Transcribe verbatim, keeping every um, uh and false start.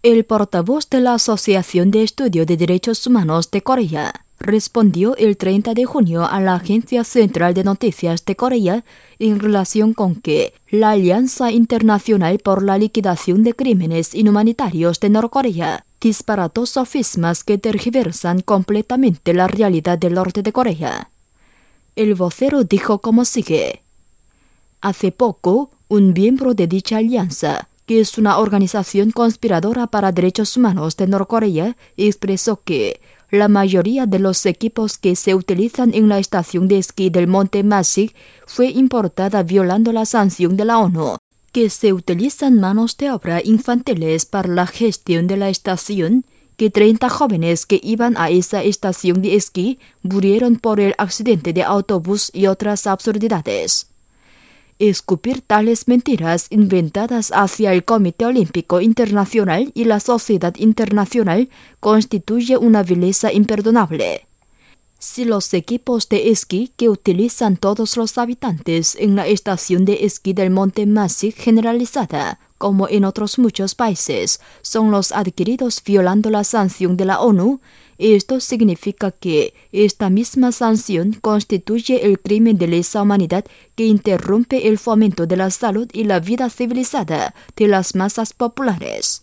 El portavoz de la Asociación de Estudio de Derechos Humanos de Corea respondió el treinta de junio a la Agencia Central de Noticias de Corea en relación con que la Alianza Internacional por la Liquidación de Crímenes Inhumanitarios de Norcorea disparató sofismas que tergiversan completamente la realidad del norte de Corea. El vocero dijo como sigue: hace poco, un miembro de dicha alianza, que es una organización conspiradora para derechos humanos de Norcorea, expresó que la mayoría de los equipos que se utilizan en la estación de esquí del Monte Masik fue importada violando la sanción de la ONU, que se utilizan manos de obra infantiles para la gestión de la estación, que treinta jóvenes que iban a esa estación de esquí murieron por el accidente de autobús y otras absurdidades. Escupir tales mentiras inventadas hacia el Comité Olímpico Internacional y la sociedad internacional constituye una vileza imperdonable. Si los equipos de esquí que utilizan todos los habitantes en la estación de esquí del Monte Masik generalizada, como en otros muchos países, son los adquiridos violando la sanción de la ONU, esto significa que esta misma sanción constituye el crimen de lesa humanidad que interrumpe el fomento de la salud y la vida civilizada de las masas populares.